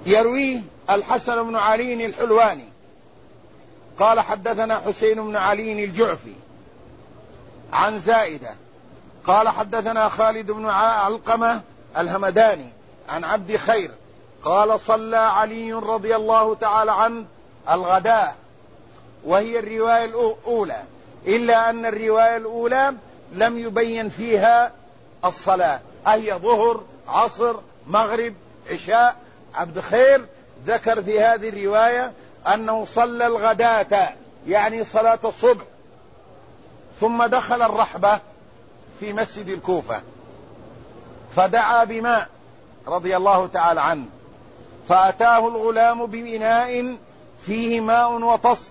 يرويه الحسن بن علي الحلواني قال حدثنا حسين بن علي الجعفي عن زائدة قال حدثنا خالد بن علقمة الهمداني عن عبد خير قال صلى علي رضي الله تعالى عنه الغداء، وهي الرواية الأولى، إلا أن الرواية الأولى لم يبين فيها الصلاة، أي ظهر عصر مغرب عشاء. عبد خير ذكر في هذه الرواية أنه صلى الغداة يعني صلاة الصبح، ثم دخل الرحبة في مسجد الكوفة فدعا بماء رضي الله تعالى عنه، فأتاه الغلام بإناء فيه ماء وطست.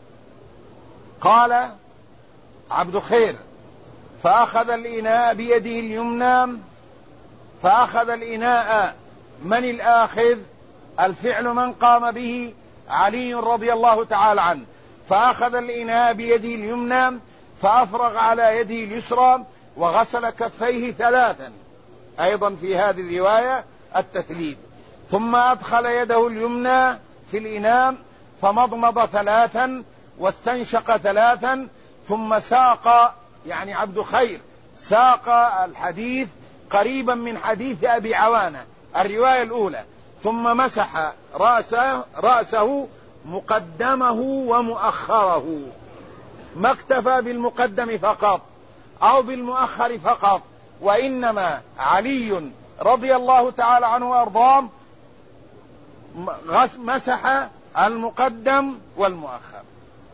قال عبد خير فأخذ الإناء بيده اليمنى، فأخذ الإناء من الآخذ؟ الفعل من قام به علي رضي الله تعالى عنه، فأخذ الإناء بيده اليمنى فأفرغ على يده اليسرى وغسل كفيه ثلاثا، أيضا في هذه الرواية التثليث، ثم أدخل يده اليمنى في الإناء فمضمض ثلاثا واستنشق ثلاثا، ثم ساق، يعني عبد خير ساق الحديث قريبا من حديث أبي عوانة الرواية الأولى، ثم مسح رأسه مقدمه ومؤخره، ما اكتفى بالمقدم فقط أو بالمؤخر فقط، وإنما علي رضي الله تعالى عنه وأرضاه مسح المقدم والمؤخر،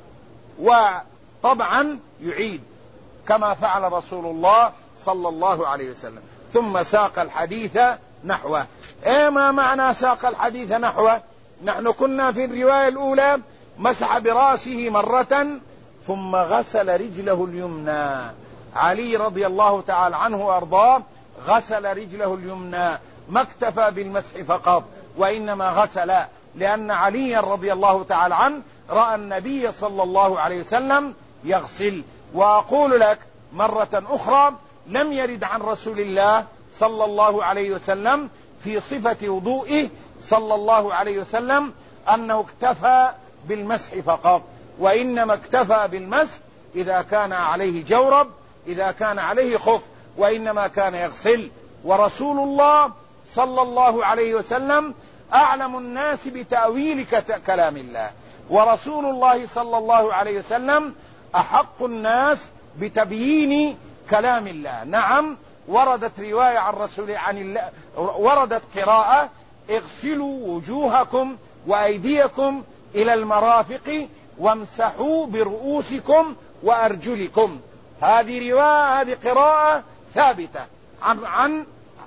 وطبعا يعيد كما فعل رسول الله صلى الله عليه وسلم، ثم ساق الحديث نحوه. ما معنى ساق الحديث نحوه؟ نحن كنا في الرواية الأولى مسح برأسه مرة ثم غسل رجله اليمنى، علي رضي الله تعالى عنه وأرضاه غسل رجله اليمنى، ما اكتفى بالمسح فقط وإنما غسل، لأن علي رضي الله تعالى عنه رأى النبي صلى الله عليه وسلم يغسل. وأقول لك مرة أخرى لم يرد عن رسول الله صلى الله عليه وسلم في صفة وضوئه صلى الله عليه وسلم أنه اكتفى بالمسح فقط، وإنما اكتفى بالمسح إذا كان عليه جورب، إذا كان عليه خف، وإنما كان يغسل. ورسول الله صلى الله عليه وسلم أعلم الناس بتأويل كلام الله، ورسول الله صلى الله عليه وسلم أحق الناس بتبيين كلام الله. نعم وردت رواية عن رسول الله، وردت قراءة اغسلوا وجوهكم وأيديكم إلى المرافق وامسحوا برؤوسكم وأرجلكم. هذه رواية، هذه قراءة ثابتة عن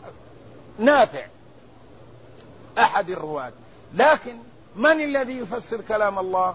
نافع أحد الرواة. لكن من الذي يفسر كلام الله؟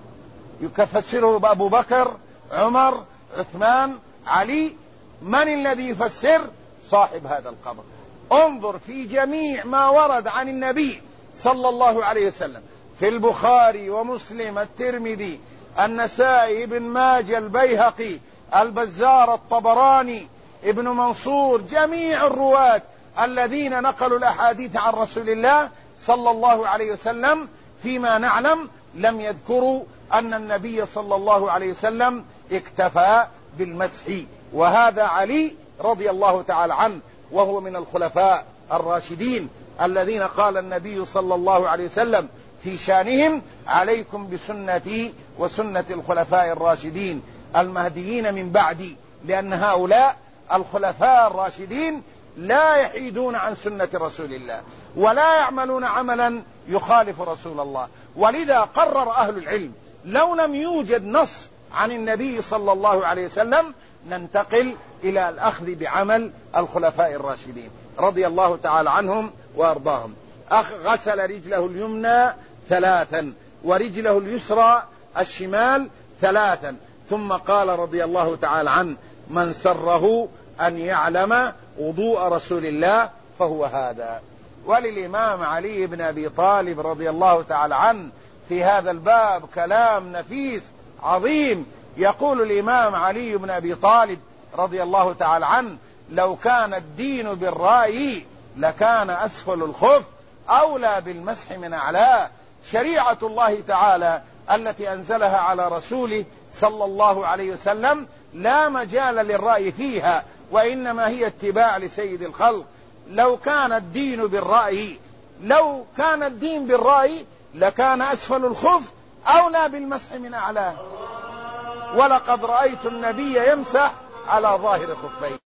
يفسره أبو بكر، عمر، عثمان، علي. من الذي يفسر؟ صاحب هذا القبر. انظر في جميع ما ورد عن النبي صلى الله عليه وسلم في البخاري ومسلم الترمذي النسائي ابن ماجه البيهقي البزار الطبراني ابن منصور، جميع الرواة الذين نقلوا الأحاديث عن رسول الله صلى الله عليه وسلم فيما نعلم لم يذكروا أن النبي صلى الله عليه وسلم اكتفى بالمسح. وهذا علي رضي الله تعالى عنه، وهو من الخلفاء الراشدين الذين قال النبي صلى الله عليه وسلم في شانهم: عليكم بسنتي وسنة الخلفاء الراشدين المهديين من بعدي، لأن هؤلاء الخلفاء الراشدين لا يحيدون عن سنة رسول الله ولا يعملون عملا يخالف رسول الله. ولذا قرر أهل العلم لو لم يوجد نص عن النبي صلى الله عليه وسلم ننتقل إلى الأخذ بعمل الخلفاء الراشدين رضي الله تعالى عنهم وأرضاهم. غسل رجله اليمنى ثلاثا ورجله اليسرى الشمال ثلاثا، ثم قال رضي الله تعالى عنه: من سره أن يعلم وضوء رسول الله فهو هذا. وللإمام علي بن أبي طالب رضي الله تعالى عنه في هذا الباب كلام نفيس عظيم. يقول الإمام علي بن أبي طالب رضي الله تعالى عنه: لو كان الدين بالرأي لكان أسفل الخف أولى بالمسح من أعلاه. شريعة الله تعالى التي أنزلها على رسوله صلى الله عليه وسلم لا مجال للرأي فيها، وإنما هي اتباع لسيد الخلق. لو كان الدين بالرأي لكان أسفل الخف أولى بالمسح من أعلاه. ولقد رأيت النبي يمسح على ظاهر خفيه.